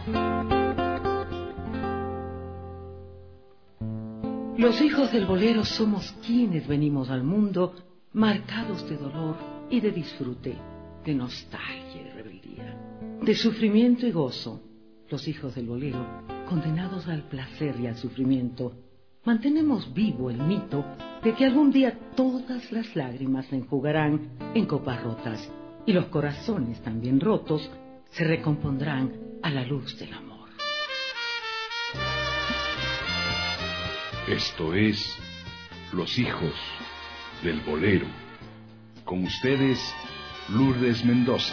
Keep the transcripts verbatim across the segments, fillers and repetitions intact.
Los hijos del bolero somos quienes venimos al mundo marcados de dolor y de disfrute, de nostalgia y rebeldía, de sufrimiento y gozo. Los hijos del bolero, condenados al placer y al sufrimiento, mantenemos vivo el mito de que algún día todas las lágrimas se enjugarán en copas rotas y los corazones también rotos se recompondrán a la luz del amor. Esto es Los hijos del bolero. Con ustedes, Lourdes Mendoza.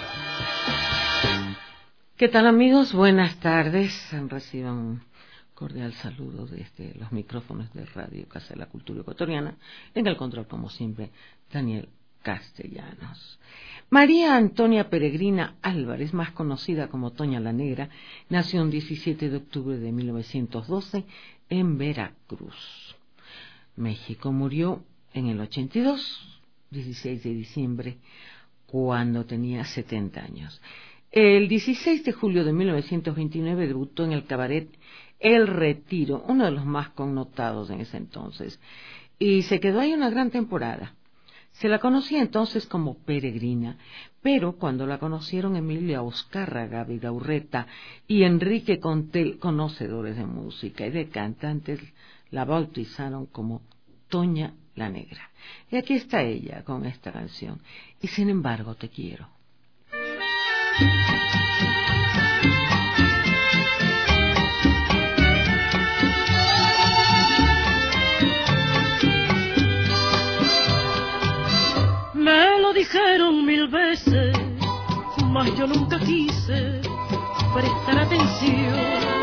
¿Qué tal, amigos? Buenas tardes. Reciban un cordial saludo desde los micrófonos de Radio Casa de la Cultura Ecuatoriana. En el control, como siempre, Daniel Castellanos. María Antonia Peregrina Álvarez, más conocida como Toña la Negra, nació el diecisiete de octubre de mil novecientos doce en Veracruz, México. Murió en el ochenta y dos, dieciséis de diciembre, cuando tenía setenta años. El dieciséis de julio de mil novecientos veintinueve debutó en el cabaret El Retiro, uno de los más connotados en ese entonces, y se quedó ahí una gran temporada. Se la conocía entonces como Peregrina, pero cuando la conocieron Emilia Azcárraga Vidaurreta y Enrique Contel, conocedores de música y de cantantes, la bautizaron como Toña la Negra. Y aquí está ella con esta canción, Y sin embargo te quiero. Me lo dijeron mil veces, mas yo nunca quise prestar atención.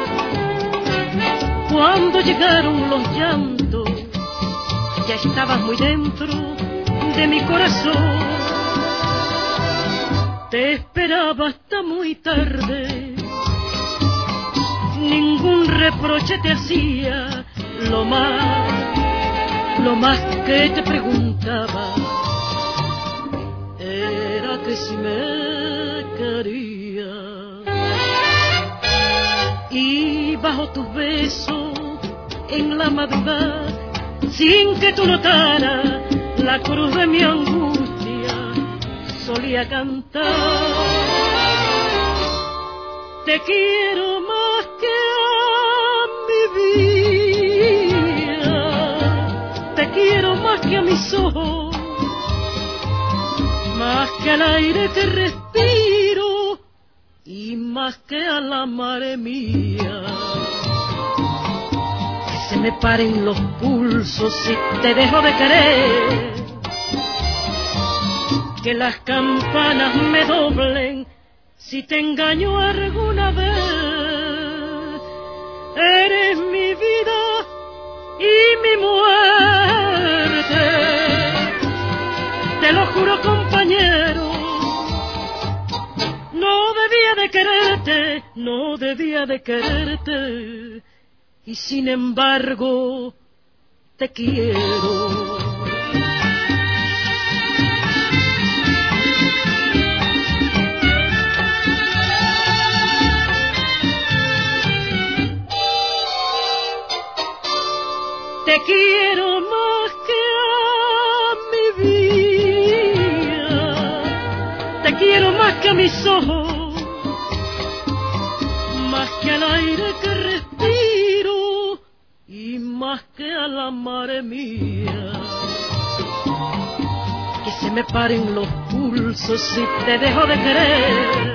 Cuando llegaron los llantos, ya estabas muy dentro de mi corazón. Te esperaba hasta muy tarde, ningún reproche te hacía, lo más, lo más que te preguntaba era que si me quería. Y bajo tus besos en la madrugada, sin que tú notaras la cruz de mi angustia, solía cantar: te quiero más que a mi vida, te quiero más que a mis ojos, más que al aire que respiro y más que a la madre mía. Que se me paren los pulsos si te dejo de querer, que las campanas me doblen si te engaño alguna vez. Eres mi vida y mi muerte, te lo juro, compañero. No debía de quererte, no debía de quererte, y sin embargo te quiero. Te quiero más que a mi vida, te quiero más que a mis ojos, más que al aire que respiro y más que a la madre mía. Que se me paren los pulsos si te dejo de querer,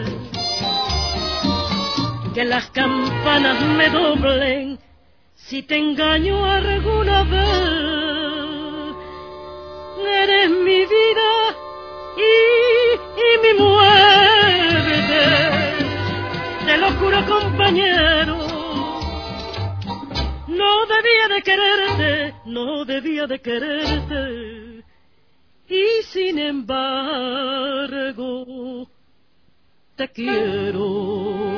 que las campanas me doblen si te engaño alguna vez. Eres mi vida y, y mi muerte, te lo juro, compañero. No debía de quererte, no debía de quererte, y sin embargo te quiero.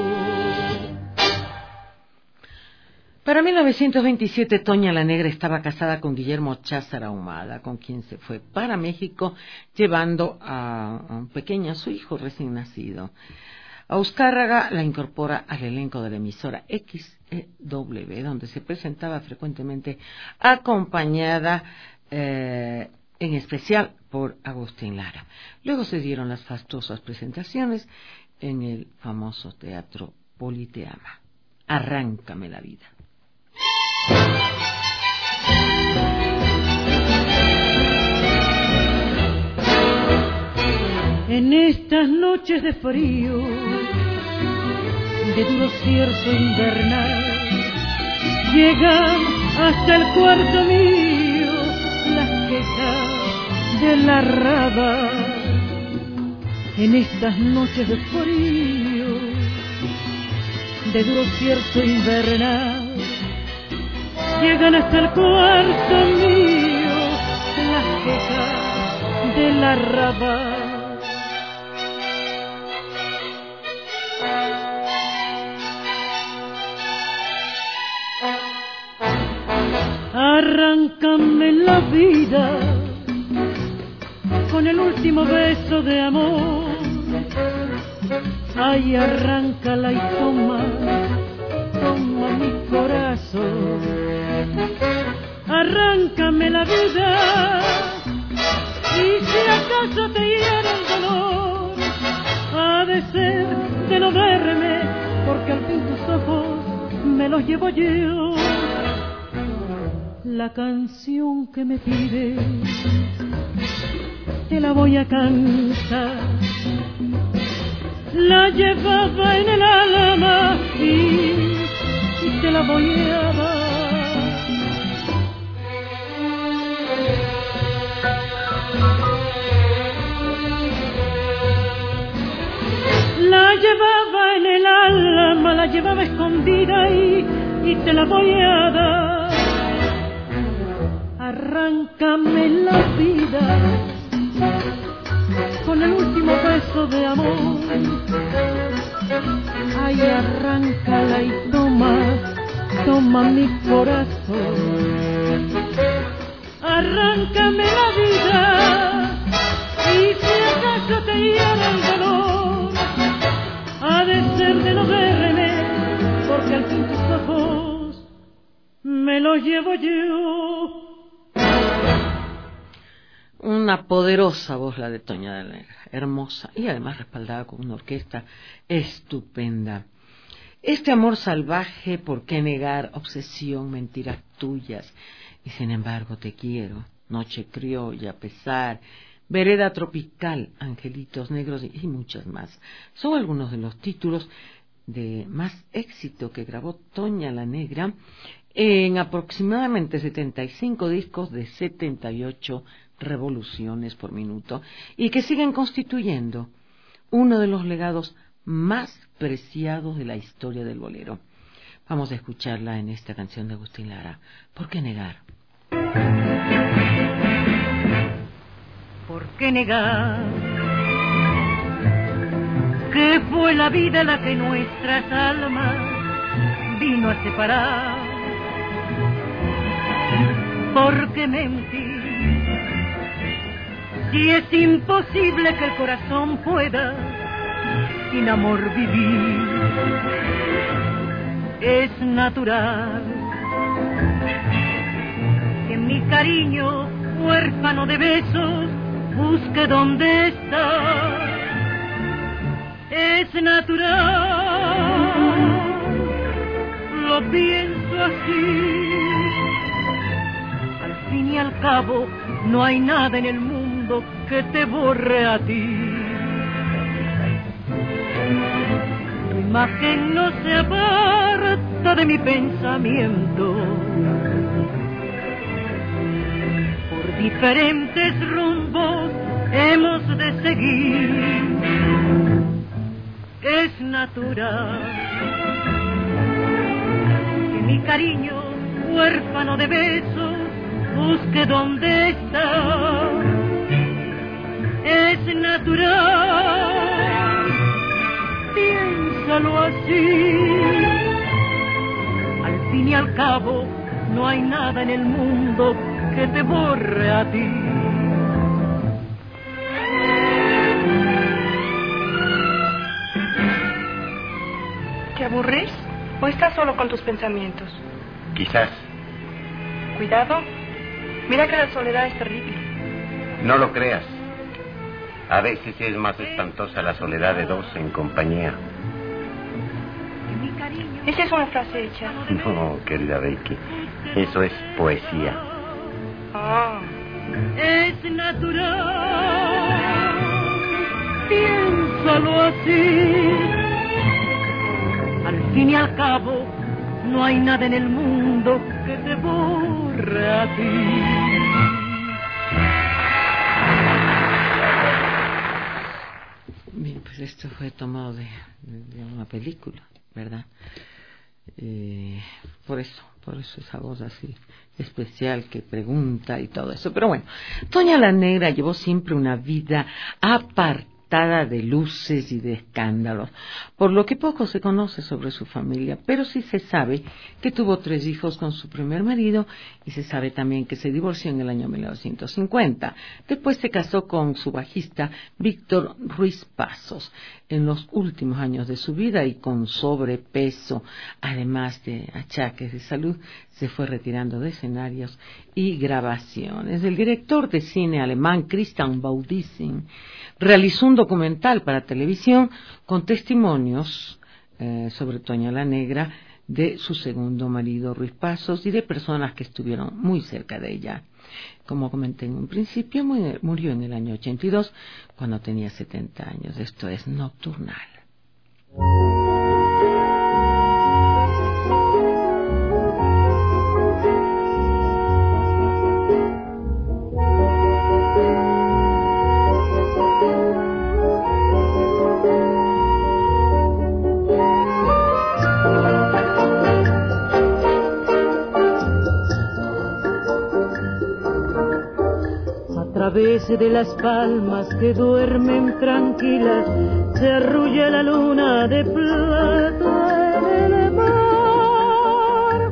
Para mil novecientos veintisiete, Toña la Negra estaba casada con Guillermo Cházar Ahumada, con quien se fue para México, llevando a un pequeño, a su hijo recién nacido. Auzcárraga la incorpora al elenco de la emisora X E W, donde se presentaba frecuentemente acompañada eh, en especial por Agustín Lara. Luego se dieron las fastuosas presentaciones en el famoso Teatro Politeama. Arráncame la vida. En estas noches de frío, de duro cierzo invernal, llegan hasta el cuarto mío las quejas de la raba. En estas noches de frío, de duro cierzo invernal, llegan hasta el cuarto mío las quejas de la raba. Arráncame la vida con el último beso de amor. Ay, arráncala y toma, toma mi corazón. Arráncame la vida y si acaso te hiera el dolor, ha de ser de no verme, porque al fin tus ojos me los llevo yo. La canción que me pides te la voy a cantar. La llevaba en el alma y, y te la voy a dar. La llevaba en el alma, la llevaba escondida y, y te la voy a dar. Arráncame la vida con el último beso de amor. Ay, arráncala y toma, toma mi corazón. Arráncame la vida y si acaso te hiera el dolor, ha de ser de no verme, porque al fin tus ojos me los llevo yo. Una poderosa voz la de Toña de la Negra, hermosa y además respaldada con una orquesta estupenda. Este amor salvaje, ¿por qué negar? Obsesión, mentiras tuyas, y sin embargo te quiero. Noche criolla, pesar, vereda tropical, angelitos negros y muchas más. Son algunos de los títulos de más éxito que grabó Toña la Negra en aproximadamente setenta y cinco discos de setenta y ocho revoluciones por minuto y que siguen constituyendo uno de los legados más preciados de la historia del bolero. Vamos a escucharla en esta canción de Agustín Lara. ¿Por qué negar? ¿Por qué negar que fue la vida la que nuestras almas vino a separar? ¿Por qué mentir? Si es imposible que el corazón pueda sin amor vivir, es natural que mi cariño, huérfano de besos, busque dónde está. Es natural, lo pienso así. Al fin y al cabo, no hay nada en el mundo que te borre a ti. Tu imagen no se aparta de mi pensamiento. Por diferentes rumbos hemos de seguir. Es natural que mi cariño, huérfano de besos, busque dónde está. Es natural, piénsalo así. Al fin y al cabo, no hay nada en el mundo que te borre a ti. aburrís? ¿O estás solo con tus pensamientos? Quizás. Cuidado. Mira que la soledad es terrible. No lo creas. A veces es más espantosa la soledad de dos en compañía. Esa es una frase hecha. No, querida Becky. Eso es poesía. Ah. Es natural. Piénsalo así. Al fin y al cabo, no hay nada en el mundo que te borre a ti. Bien, pues esto fue tomado de, de una película, ¿verdad? Eh, por eso, por eso esa voz así especial que pregunta y todo eso. Pero bueno, Toña la Negra llevó siempre una vida apartada de luces y de escándalos, por lo que poco se conoce sobre su familia, pero sí se sabe que tuvo tres hijos con su primer marido y se sabe también que se divorció en el año mil novecientos cincuenta. Después se casó con su bajista Víctor Ruiz Pasos en los últimos años de su vida, y con sobrepeso, además de achaques de salud, se fue retirando de escenarios y grabaciones. El director de cine alemán Christian Baudissin realizó un documental para televisión con testimonios eh, sobre Toña la Negra, de su segundo marido Ruiz Pasos y de personas que estuvieron muy cerca de ella. Como comenté en un principio, murió en el año ochenta y dos cuando tenía setenta años. Esto es Nocturnal. A través de las palmas que duermen tranquilas se arrulla la luna de plata en el mar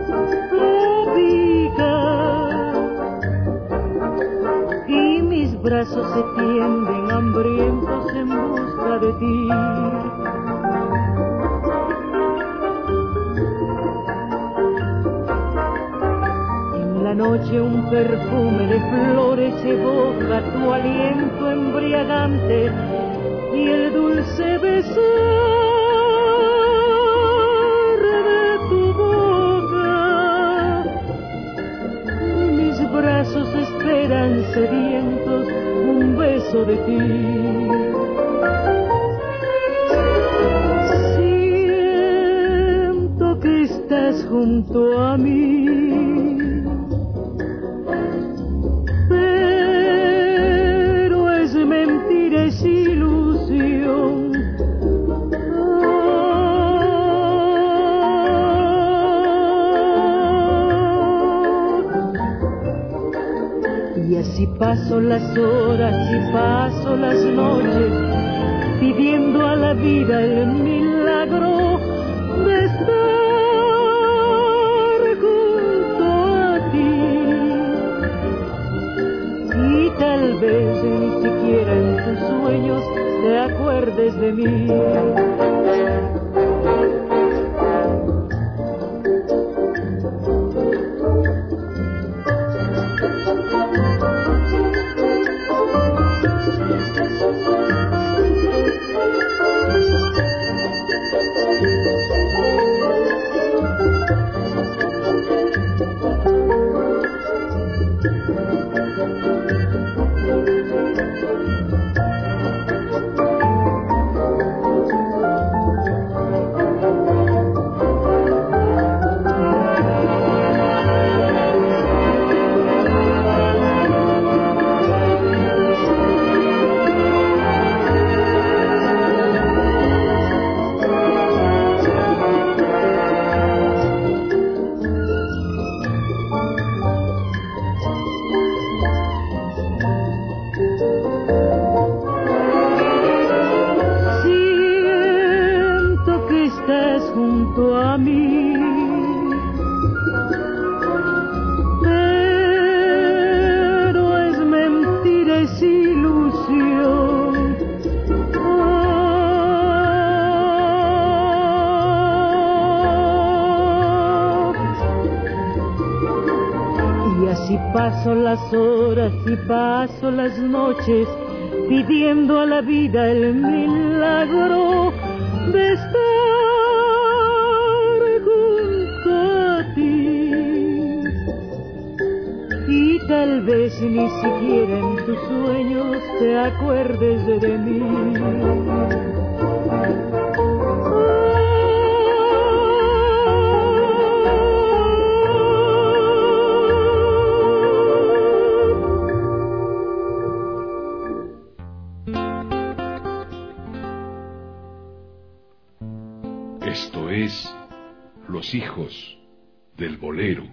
tropical, y mis brazos se tienden hambrientos en busca de ti. La noche un perfume de flores evoca tu aliento embriagante y el dulce besar de tu boca. Mis brazos esperan sedientos un beso de ti. Siento que estás junto a mí, ilusión. Y así paso las horas y paso las noches pidiendo a la vida el milagro de estar junto a ti. Y tal vez ni siquiera en tus sueños te acuerdes de mí. paso las horas y paso las noches pidiendo a la vida el milagro de estar junto a ti. Y tal vez ni siquiera en tus sueños te acuerdes de mí. Esto es Los Hijos del Bolero.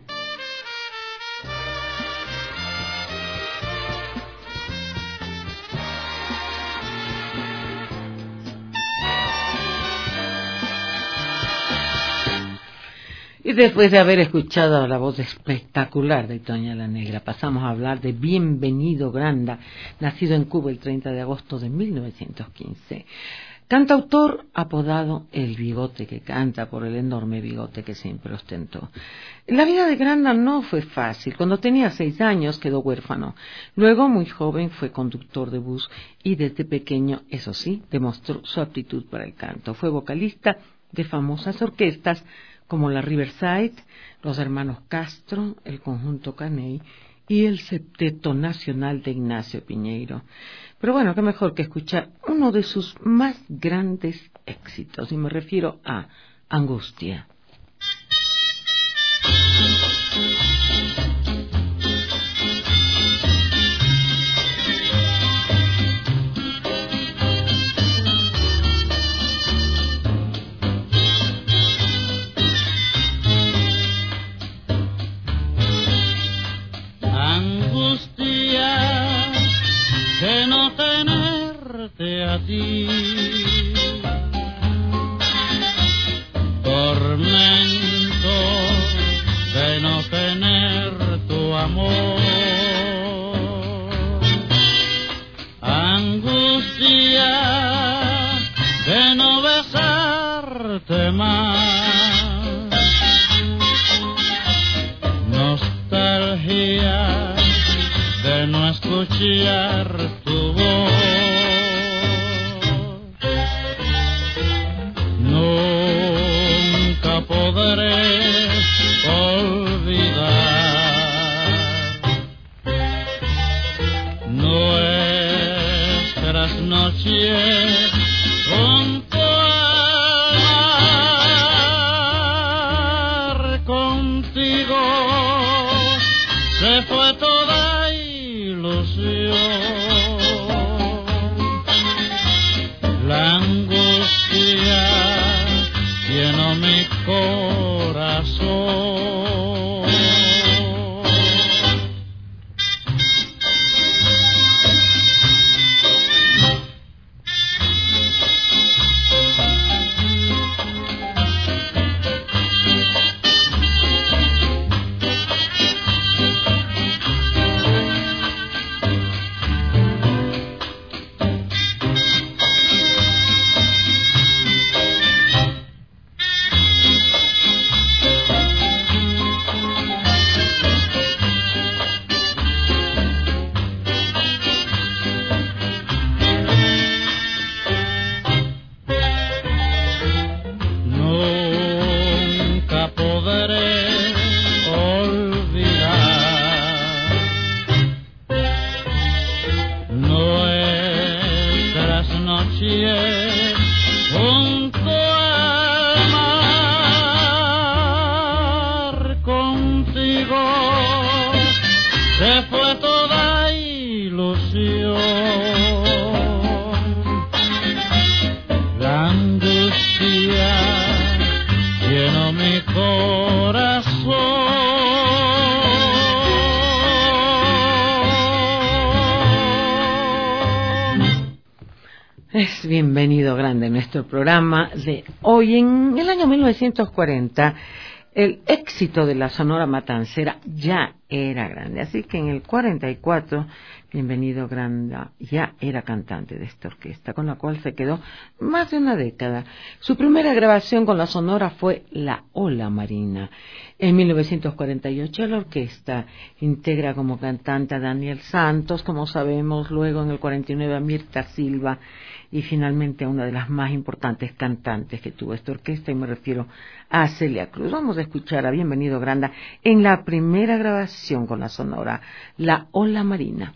Y después de haber escuchado la voz espectacular de Toña la Negra, pasamos a hablar de Bienvenido Granda, nacido en Cuba el treinta de agosto de mil novecientos quince. Cantautor apodado El Bigote que Canta por el enorme bigote que siempre ostentó. La vida de Granda no fue fácil. Cuando tenía seis años quedó huérfano. Luego, muy joven, fue conductor de bus y desde pequeño, eso sí, demostró su aptitud para el canto. Fue vocalista de famosas orquestas como la Riverside, los hermanos Castro, el conjunto Caney y el Septeto Nacional de Ignacio Piñeiro. Pero bueno, qué mejor que escuchar uno de sus más grandes éxitos, y me refiero a Angustia. A ti, tormento de no tener tu amor, angustia de no besarte más, nostalgia de no escuchar tu voz. Podré olvidar nuestras noches junto al mar. Contigo se fue toda ilusión, la angustia llenó mi corazón. Es Bienvenido Grande, nuestro programa de hoy. En el año mil novecientos cuarenta, el éxito de la Sonora Matancera ya era grande. Así que en el cuarenta y cuatro, Bienvenido Granda ya era cantante de esta orquesta, con la cual se quedó más de una década. Su primera grabación con la Sonora fue La Ola Marina. En mil novecientos cuarenta y ocho la orquesta integra como cantante a Daniel Santos, como sabemos, luego en el cuarenta y nueve a Mirta Silva, y finalmente a una de las más importantes cantantes que tuvo esta orquesta, y me refiero a Celia Cruz. Vamos a escuchar a Bienvenido Granda en la primera grabación con la Sonora, La Ola Marina.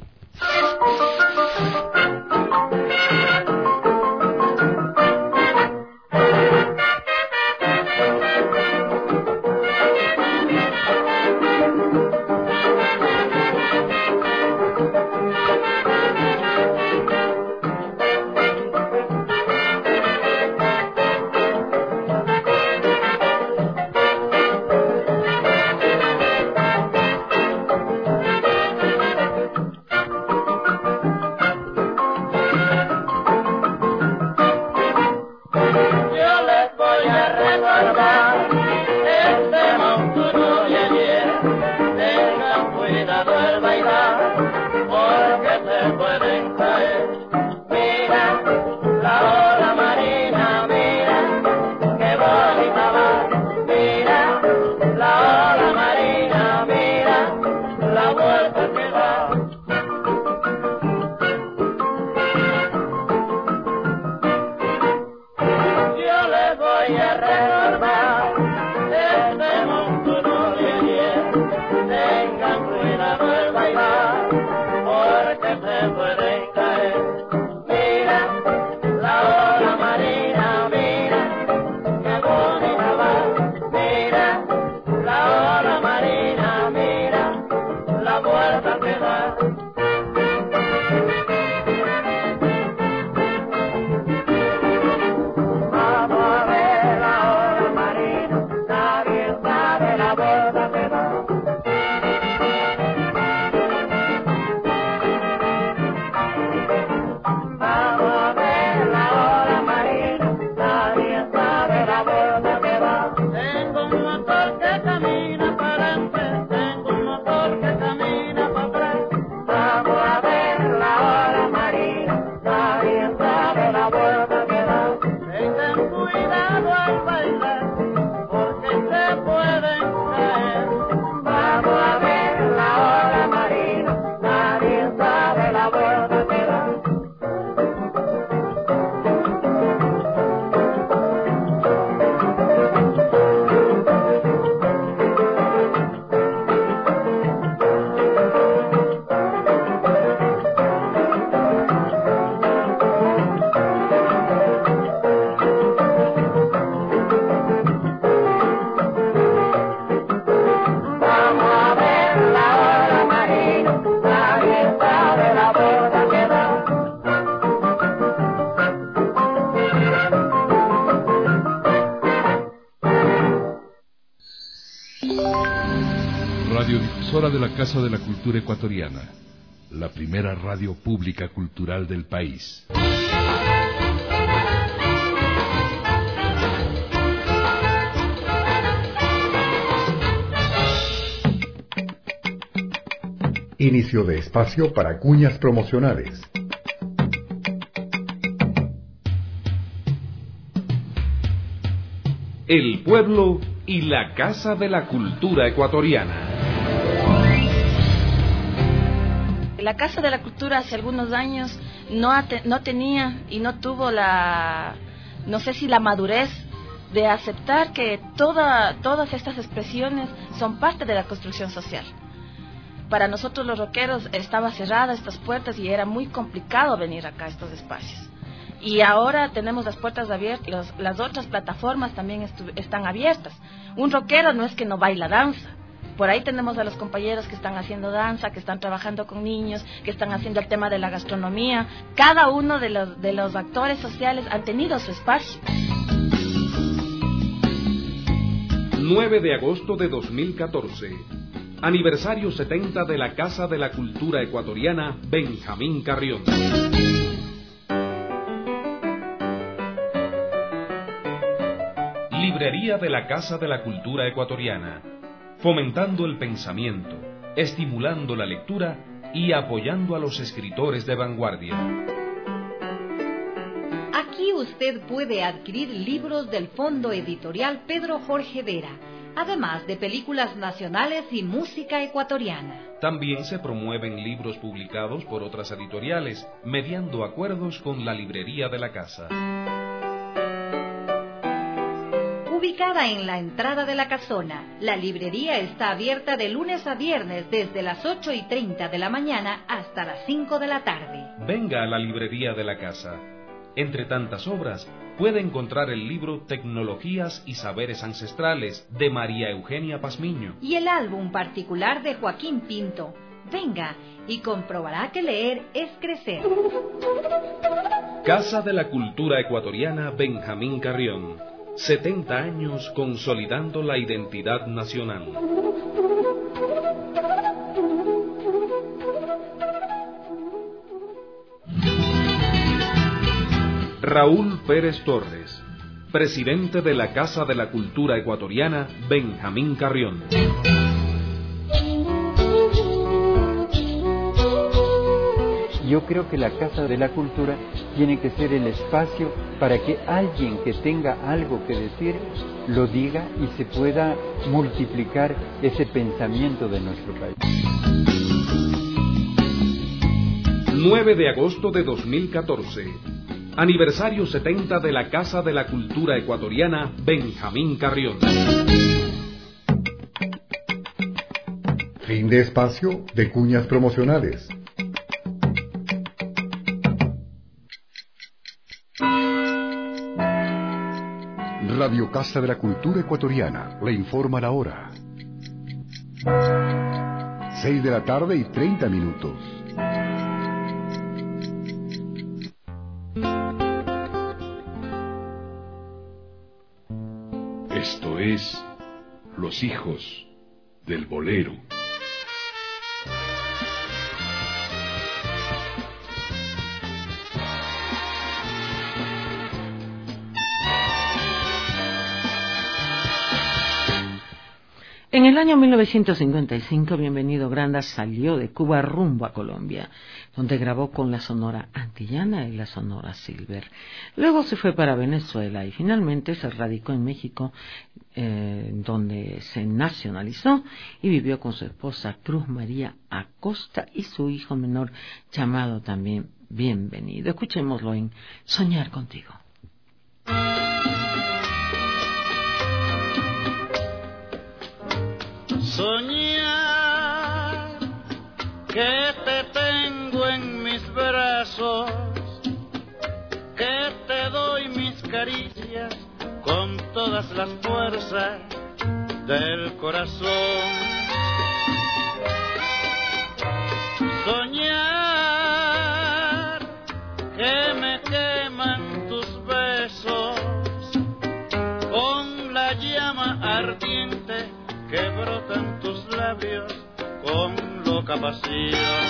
Radiodifusora de la Casa de la Cultura Ecuatoriana, la primera radio pública cultural del país. Inicio de espacio para cuñas promocionales. El pueblo y la Casa de la Cultura Ecuatoriana. La Casa de la Cultura hace algunos años no, te, no tenía y no tuvo la, no sé si la madurez de aceptar que toda, todas estas expresiones son parte de la construcción social. Para nosotros los rockeros estaban cerradas estas puertas y era muy complicado venir acá a estos espacios. Y ahora tenemos las puertas abiertas, los, las otras plataformas también estu- están abiertas. Un rockero no es que no baila danza. Por ahí tenemos a los compañeros que están haciendo danza, que están trabajando con niños, que están haciendo el tema de la gastronomía. Cada uno de los, de los actores sociales han tenido su espacio. nueve de agosto de dos mil catorce. Aniversario setenta de la Casa de la Cultura Ecuatoriana Benjamín Carrión. librería de la Casa de la Cultura Ecuatoriana, fomentando el pensamiento, estimulando la lectura y apoyando a los escritores de vanguardia. Aquí usted puede adquirir libros del Fondo Editorial Pedro Jorge Vera, además de películas nacionales y música ecuatoriana. También se promueven libros publicados por otras editoriales, mediando acuerdos con la librería de la casa. Ubicada en la entrada de la casona, la librería está abierta de lunes a viernes desde las ocho y treinta de la mañana hasta las cinco de la tarde. Venga a la librería de la casa. Entre tantas obras, puede encontrar el libro Tecnologías y Saberes Ancestrales de María Eugenia Pazmiño y el álbum particular de Joaquín Pinto. Venga y comprobará que leer es crecer. Casa de la Cultura Ecuatoriana Benjamín Carrión. setenta años consolidando la identidad nacional. Raúl Pérez Torres, presidente de la Casa de la Cultura Ecuatoriana Benjamín Carrión. Yo creo que la Casa de la Cultura tiene que ser el espacio para que alguien que tenga algo que decir lo diga y se pueda multiplicar ese pensamiento de nuestro país. nueve de agosto de dos mil catorce. Aniversario setenta de la Casa de la Cultura Ecuatoriana Benjamín Carrión. Fin de espacio de cuñas promocionales. Radio Casa de la Cultura Ecuatoriana le informa la hora. Seis de la tarde y treinta minutos. Esto es Los Hijos del Bolero. En el año mil novecientos cincuenta y cinco, Bienvenido Granda salió de Cuba rumbo a Colombia, donde grabó con la Sonora Antillana y la Sonora Silver. Luego se fue para Venezuela y finalmente se radicó en México, eh, donde se nacionalizó y vivió con su esposa Cruz María Acosta y su hijo menor, llamado también Bienvenido. Escuchémoslo en Soñar Contigo. Soñar que te tengo en mis brazos, que te doy mis caricias con todas las fuerzas del corazón. Soñar que me queman tus besos con la llama ardiente que brotan tus labios con loca pasión.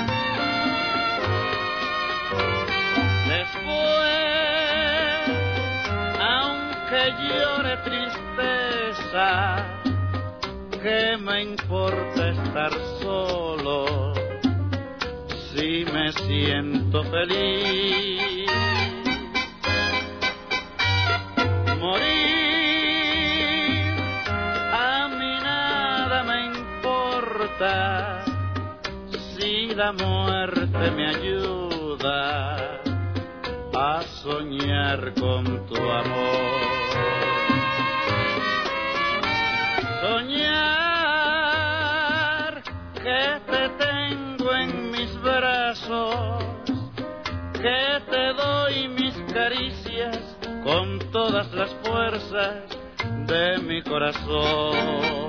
Después, aunque llore tristeza, ¿qué me importa estar solo si me siento feliz? Morir si la muerte me ayuda a soñar con tu amor. Soñar que te tengo en mis brazos, que te doy mis caricias con todas las fuerzas de mi corazón.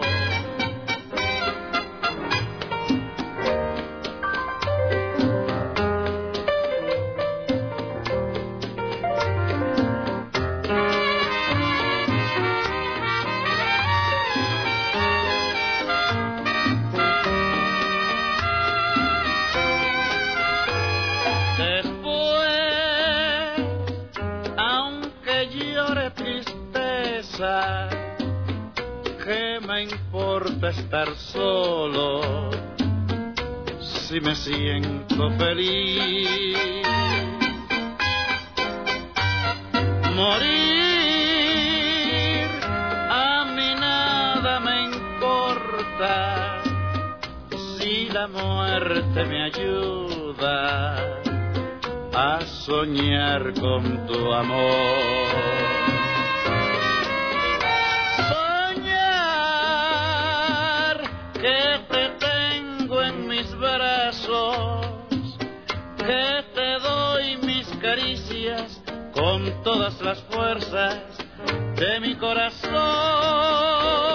Después, aunque llore tristeza, me importa estar solo si me siento feliz. Morir a mí nada me importa si la muerte me ayuda a soñar con tu amor. Soñar que te tengo en mis brazos, que te doy mis caricias con todas las fuerzas de mi corazón.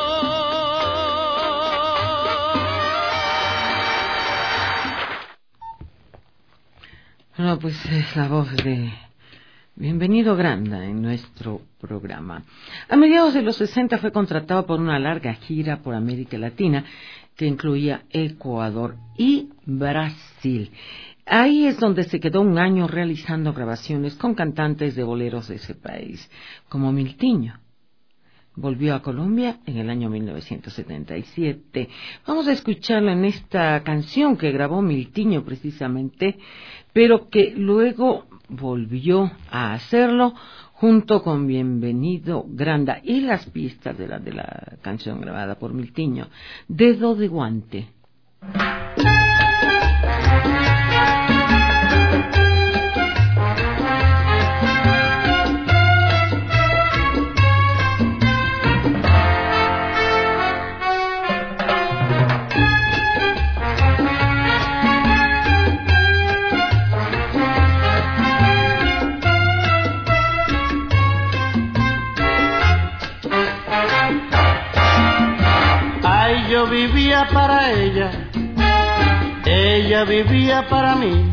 Bueno, pues es la voz de Bienvenido Granda en nuestro programa. A mediados de los sesenta fue contratado por una larga gira por América Latina que incluía Ecuador y Brasil. Ahí es donde se quedó un año realizando grabaciones con cantantes de boleros de ese país, como Miltiño. Volvió a Colombia en el año mil novecientos setenta y siete. Vamos a escucharlo en esta canción que grabó Miltiño precisamente, pero que luego volvió a hacerlo junto con Bienvenido Granda y las pistas de la, de la canción grabada por Miltiño, Dedo de Guante. Yo vivía para ella, ella vivía para mí,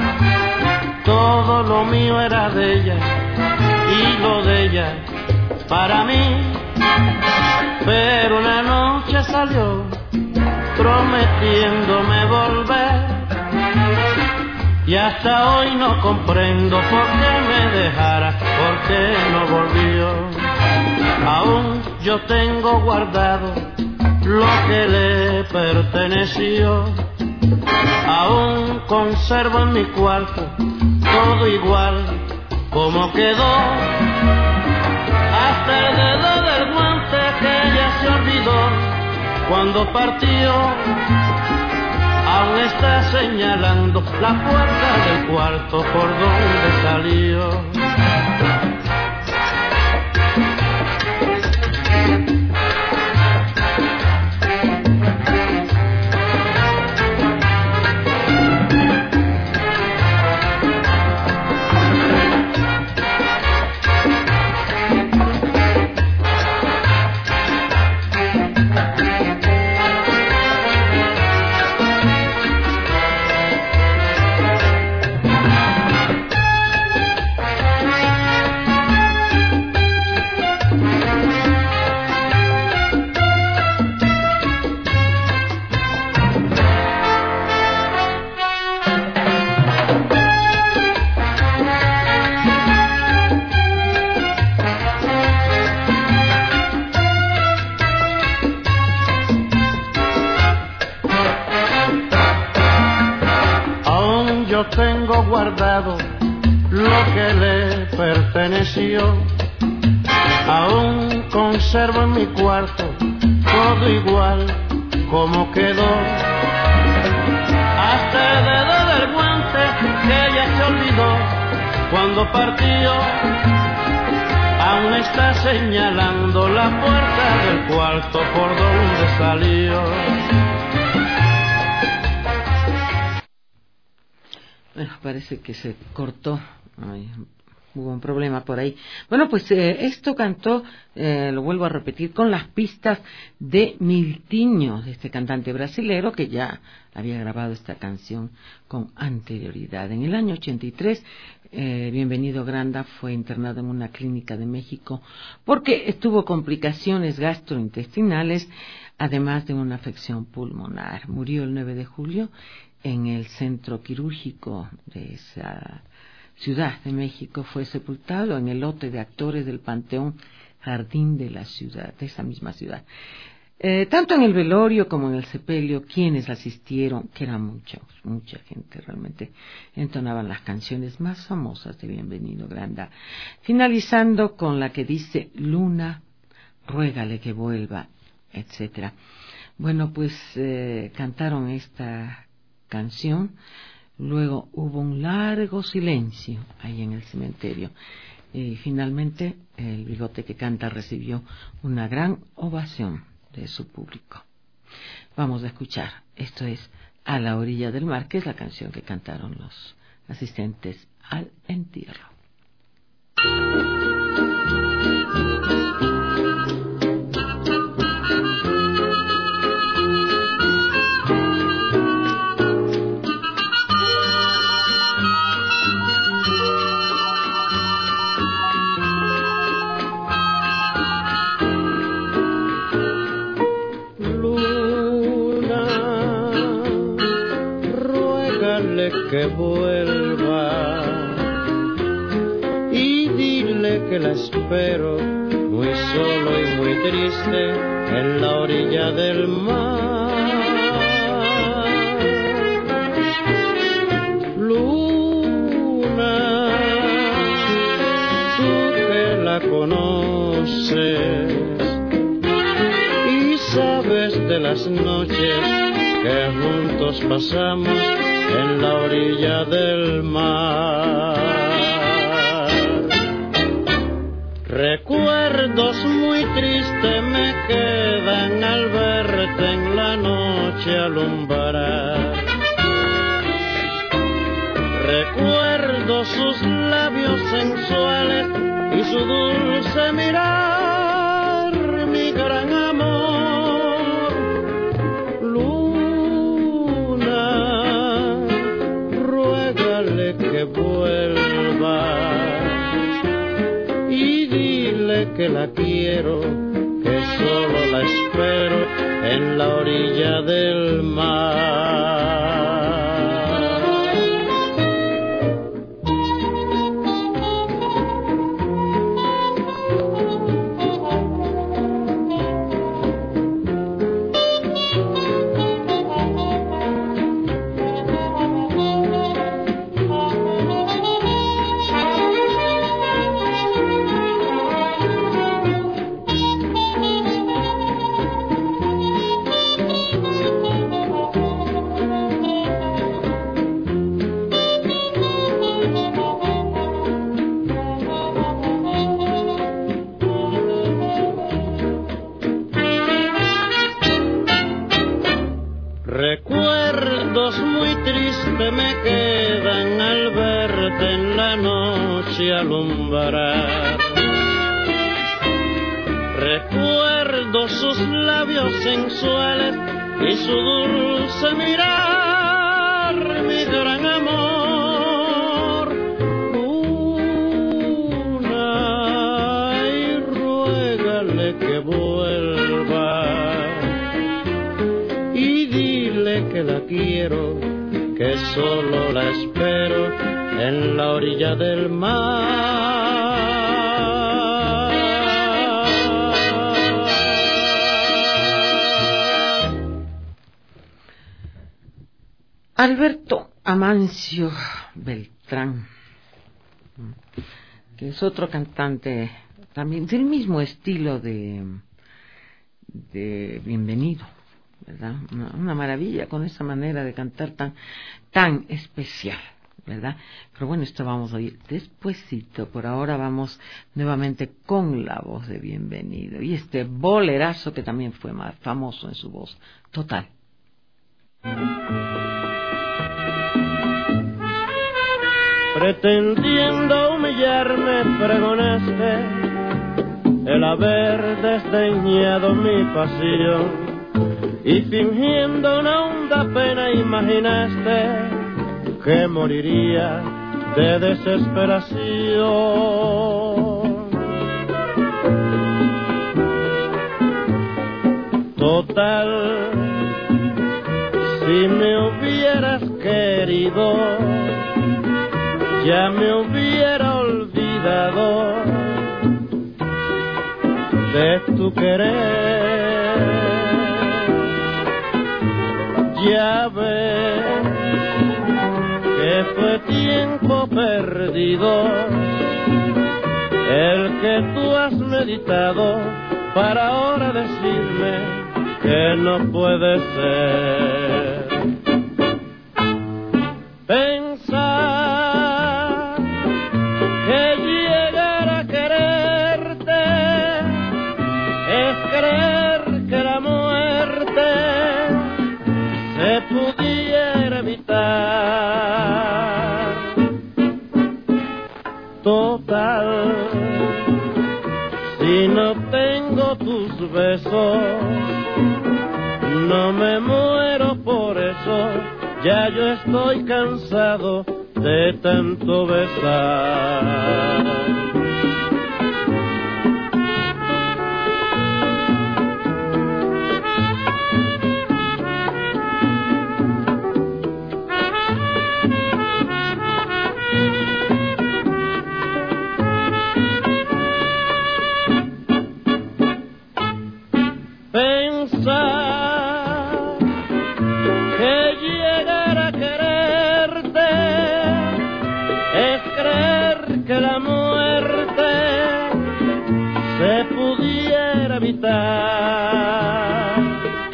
todo lo mío era de ella y lo de ella para mí. Pero una noche salió prometiéndome volver y hasta hoy no comprendo por qué me dejara, por qué no volvió. Aún yo tengo guardado lo que le perteneció, aún conservo en mi cuarto todo igual como quedó, hasta el dedo del guante que ella se olvidó cuando partió, aún está señalando la puerta del cuarto por donde salió. Tengo guardado lo que le perteneció, aún conservo en mi cuarto todo igual como quedó, hasta el dedo del guante que ella se olvidó cuando partió, aún está señalando la puerta del cuarto por donde salió. Bueno, parece que se cortó. Ay, hubo un problema por ahí. Bueno, pues eh, esto cantó, eh, lo vuelvo a repetir, con las pistas de Miltiño, de este cantante brasilero que ya había grabado esta canción con anterioridad. En el año ochenta y tres, eh, Bienvenido Granda fue internado en una clínica de México porque tuvo complicaciones gastrointestinales, además de una afección pulmonar. Murió el nueve de julio en el centro quirúrgico de esa ciudad de México. Fue sepultado en el lote de actores del Panteón Jardín de la ciudad, de esa misma ciudad. Eh, tanto en el velorio como en el sepelio, quienes asistieron, que eran muchos, mucha gente realmente, entonaban las canciones más famosas de Bienvenido Granda, finalizando con la que dice Luna, ruégale que vuelva, etcétera. Bueno, pues eh, cantaron esta canción, luego hubo un largo silencio ahí en el cementerio y finalmente el Bigote que Canta recibió una gran ovación de su público. Vamos a escuchar, esto es A la orilla del mar, que es la canción que cantaron los asistentes al entierro. Que vuelva y dile que la espero muy solo y muy triste en la orilla del mar. Luna, tú que la conoces y sabes de las noches que juntos pasamos en la orilla del mar. Recuerdos muy tristes me quedan al verte en la noche alumbrar. Recuerdo sus labios sensuales y su dulce mirar, mi gran amor. Que vuelva y dile que la quiero, que solo la espero en la orilla del mar. Recuerdos muy tristes me quedan al verte en la noche alumbrar. Recuerdo sus labios sensuales y su dulce mirar, mi gran amor. Luna, y ruégale que vuelva que la quiero, que solo la espero en la orilla del mar. Alberto Amancio Beltrán, que es otro cantante también del mismo estilo de, de Bienvenido, ¿verdad? Una, una maravilla con esa manera de cantar tan tan especial, ¿verdad? Pero bueno, esto vamos a ir despuesito. Por ahora vamos nuevamente con la voz de Bienvenido y este bolerazo que también fue más famoso en su voz total. Pretendiendo humillarme pregonaste el haber desdeñado mi pasión, y fingiendo una honda pena imaginaste que moriría de desesperación. Total, si me hubieras querido, ya me hubiera olvidado de tu querer. tiempo perdido, el que tú has meditado para ahora decirme que no puede ser. Pensar que llegar a quererte es creer que la muerte se pudiera evitar. Total, si no tengo tus besos, no me muero por eso. Ya yo estoy cansado de tanto besar. Pensar que llegar a quererte es creer que la muerte se pudiera evitar.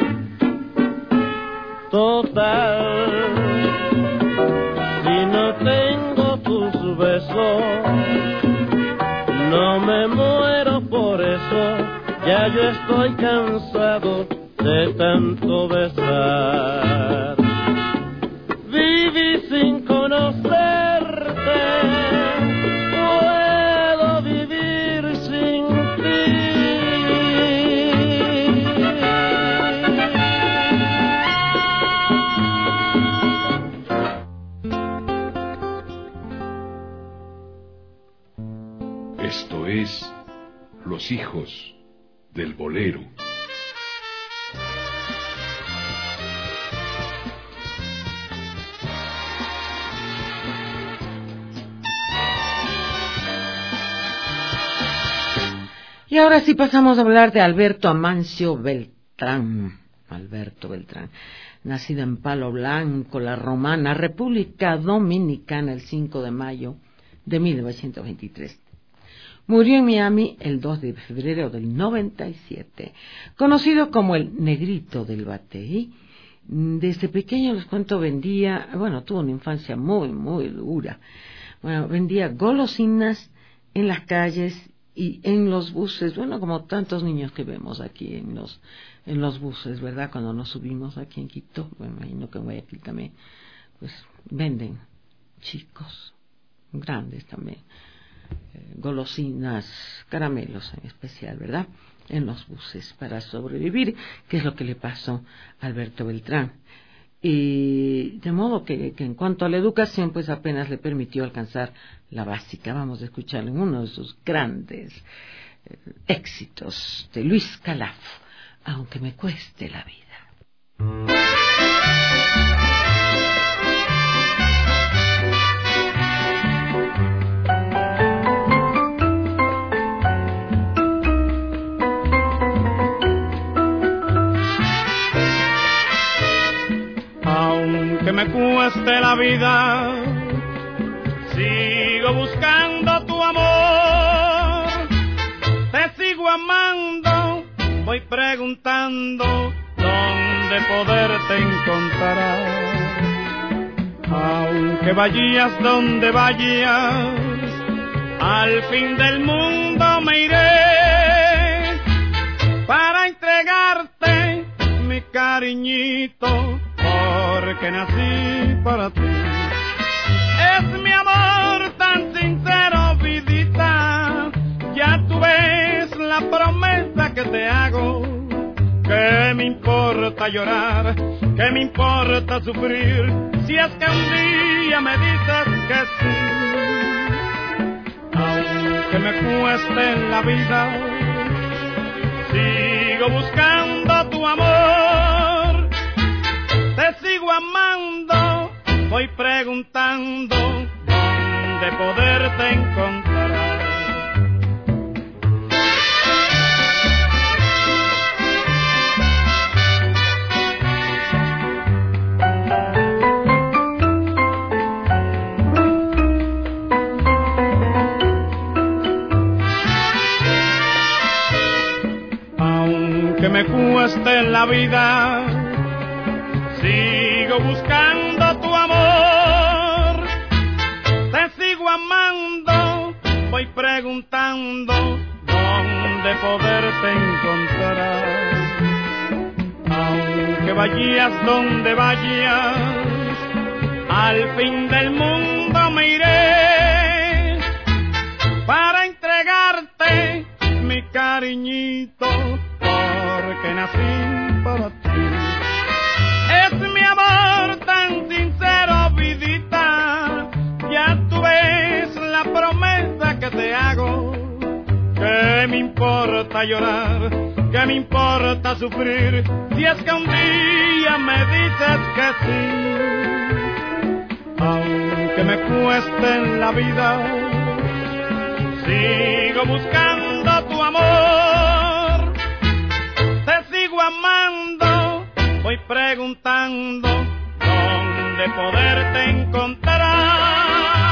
Total, si no tengo tus besos, no me muero por eso. Ya yo estoy cansado de tanto besar. Viví sin conocerte, puedo vivir sin ti. Esto es Los Hijos del Bolero. Y ahora sí pasamos a hablar de Alberto Amancio Beltrán. Alberto Beltrán, nacido en Palo Blanco, La Romana, República Dominicana, el cinco de mayo de mil novecientos veintitrés. Murió en Miami el dos de febrero del noventa y siete. Conocido como el Negrito del Batey, desde pequeño, les cuento, vendía, bueno, tuvo una infancia muy, muy dura. Bueno, vendía golosinas en las calles y en los buses, bueno, como tantos niños que vemos aquí en los en los buses, ¿verdad? Cuando nos subimos aquí en Quito, me imagino que en Guayaquil también, pues venden chicos, grandes también. Golosinas, caramelos en especial, ¿verdad? En los buses para sobrevivir, que es lo que le pasó a Alberto Beltrán. Y de modo que, que en cuanto a la educación, pues apenas le permitió alcanzar la básica. Vamos a escuchar en uno de sus grandes eh, éxitos de Luis Calaf, Aunque me cueste la vida. Que me cueste la vida, sigo buscando tu amor, te sigo amando, voy preguntando dónde poderte encontrar. Aunque vayas donde vayas, al fin del mundo me iré para entregarte mi cariñito, porque nací para ti. Es mi amor tan sincero, vidita, ya tú ves la promesa que te hago. ¿Qué me importa llorar? ¿Qué me importa sufrir? Si es que un día me dices que sí. Aunque me cueste la vida, sigo buscando tu amor, te sigo amando, voy preguntando dónde poderte encontrar. cueste la vida, sigo buscando tu amor, te sigo amando, voy preguntando dónde poderte encontrar. Aunque vayas donde vayas, al fin del mundo me iré para entregarte mi cariñito, porque nací para ti. Es mi amor tan sincero, vidita, ya tú ves la promesa que te hago. ¿Qué me importa llorar? ¿Qué me importa sufrir? Si es que un día me dices que sí, aunque me cueste en la vida, sigo buscando tu amor, te sigo amando, voy preguntando dónde poderte encontrar.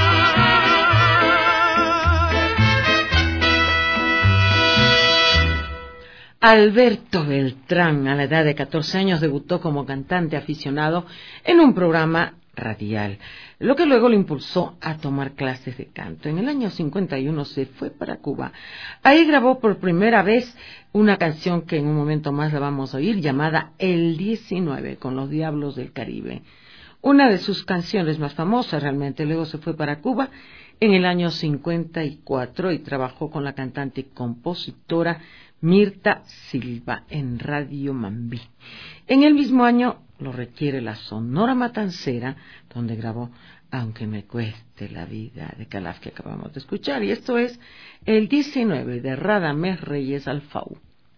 Alberto Beltrán, a la edad de catorce años, debutó como cantante aficionado en un programa radial, lo que luego lo impulsó a tomar clases de canto. En el año cincuenta y uno se fue para Cuba. Ahí grabó por primera vez una canción que en un momento más la vamos a oír, llamada El diecinueve, con los Diablos del Caribe. Una de sus canciones más famosas realmente. Luego se fue para Cuba en el año cincuenta y cuatro y trabajó con la cantante y compositora Mirta Silva en Radio Mambí. En el mismo año lo requiere la Sonora Matancera, donde grabó Aunque me cueste la vida, de Calaf, que acabamos de escuchar. Y esto es El diecinueve, de Radamés Reyes Alfau.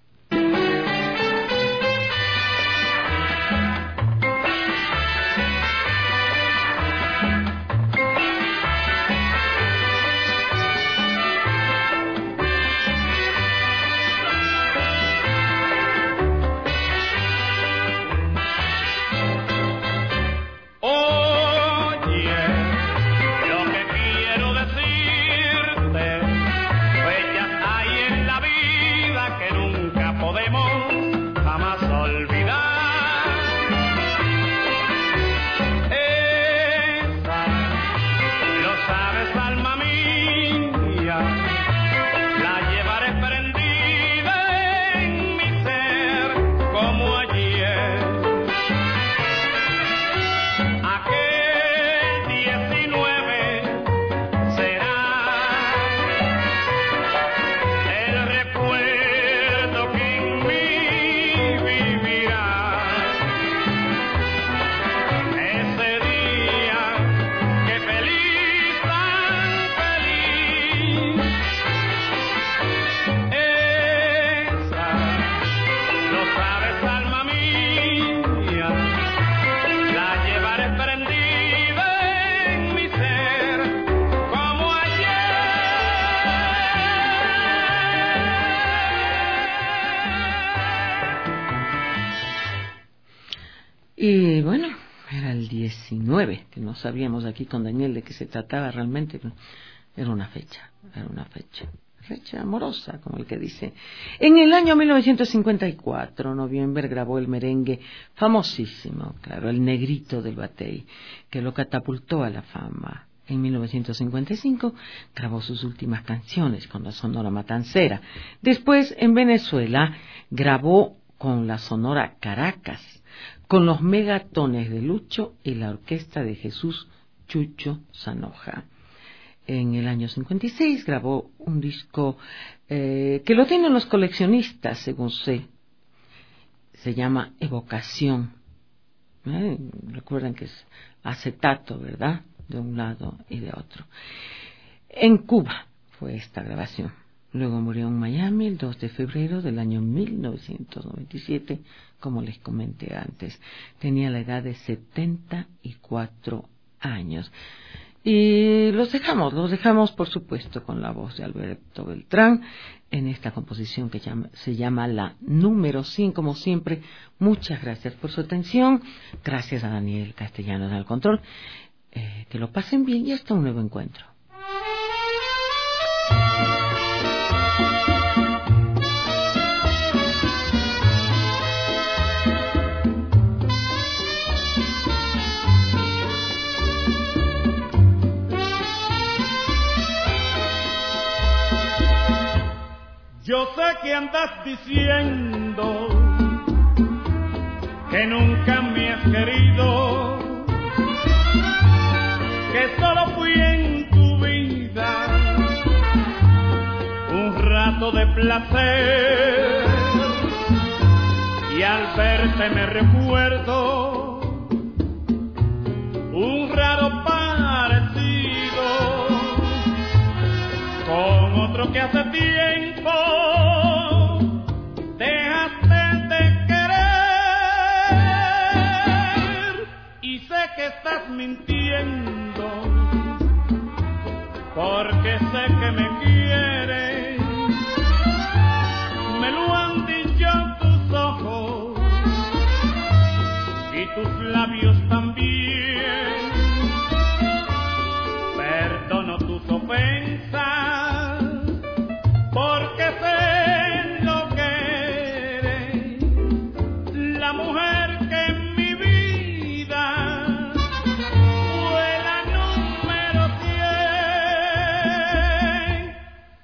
Y bueno, era el diecinueve, que no sabíamos aquí con Daniel de qué se trataba realmente. Era una fecha, era una fecha, fecha amorosa, como el que dice. En el año mil novecientos cincuenta y cuatro, Noviembre grabó el merengue famosísimo, claro, El Negrito del Batey, que lo catapultó a la fama. En mil novecientos cincuenta y cinco grabó sus últimas canciones con la Sonora Matancera. Después, en Venezuela, grabó con la Sonora Caracas, con los Megatones de Lucho y la orquesta de Jesús Chucho Zanoja. En el año cincuenta y seis grabó un disco eh, que lo tienen los coleccionistas, según sé. Se llama Evocación. ¿Eh? Recuerden que es acetato, ¿verdad? De un lado y de otro. En Cuba fue esta grabación. Luego murió en Miami el dos de febrero del año mil novecientos noventa y siete, como les comenté antes. Tenía la edad de setenta y cuatro años. Y los dejamos, los dejamos por supuesto con la voz de Alberto Beltrán en esta composición que llama, se llama la número cien. Como siempre, muchas gracias por su atención. Gracias a Daniel Castellanos en el control. Eh, que lo pasen bien y hasta un nuevo encuentro. sé que andas diciendo que nunca me has querido, que solo fui en tu vida un rato de placer, y al verte me recuerdo un raro parecido con otro que hace tiempo dejaste de querer, y sé que estás mintiendo porque sé que me quieres, me lo han dicho tus ojos y tus labios también. Perdono tus ofensas porque sé lo que eres, la mujer que en mi vida fue la número cien.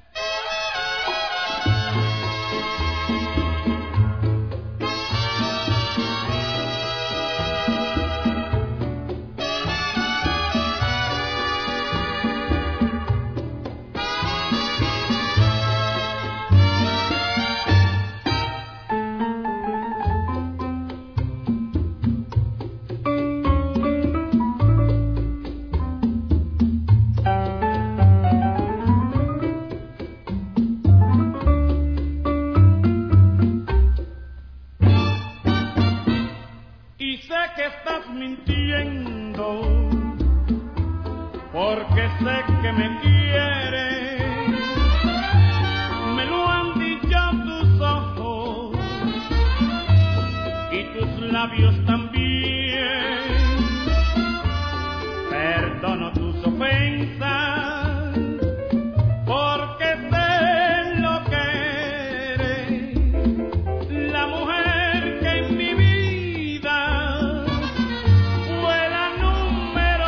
Y sé que estás mintiendo porque sé que me quieres, me lo han dicho tus ojos y tus labios también. Perdono tus ofensas porque sé lo que eres, la mujer que en mi vida fue la número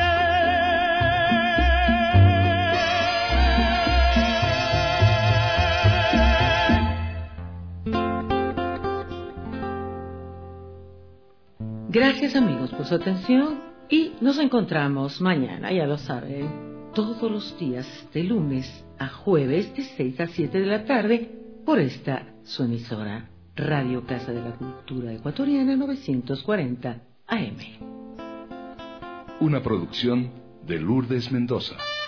cien. Gracias amigos por su atención y nos encontramos mañana, ya lo saben, todos los días de lunes a jueves de seis a siete de la tarde por esta su emisora Radio Casa de la Cultura Ecuatoriana novecientos cuarenta A M. Una producción de Lourdes Mendoza.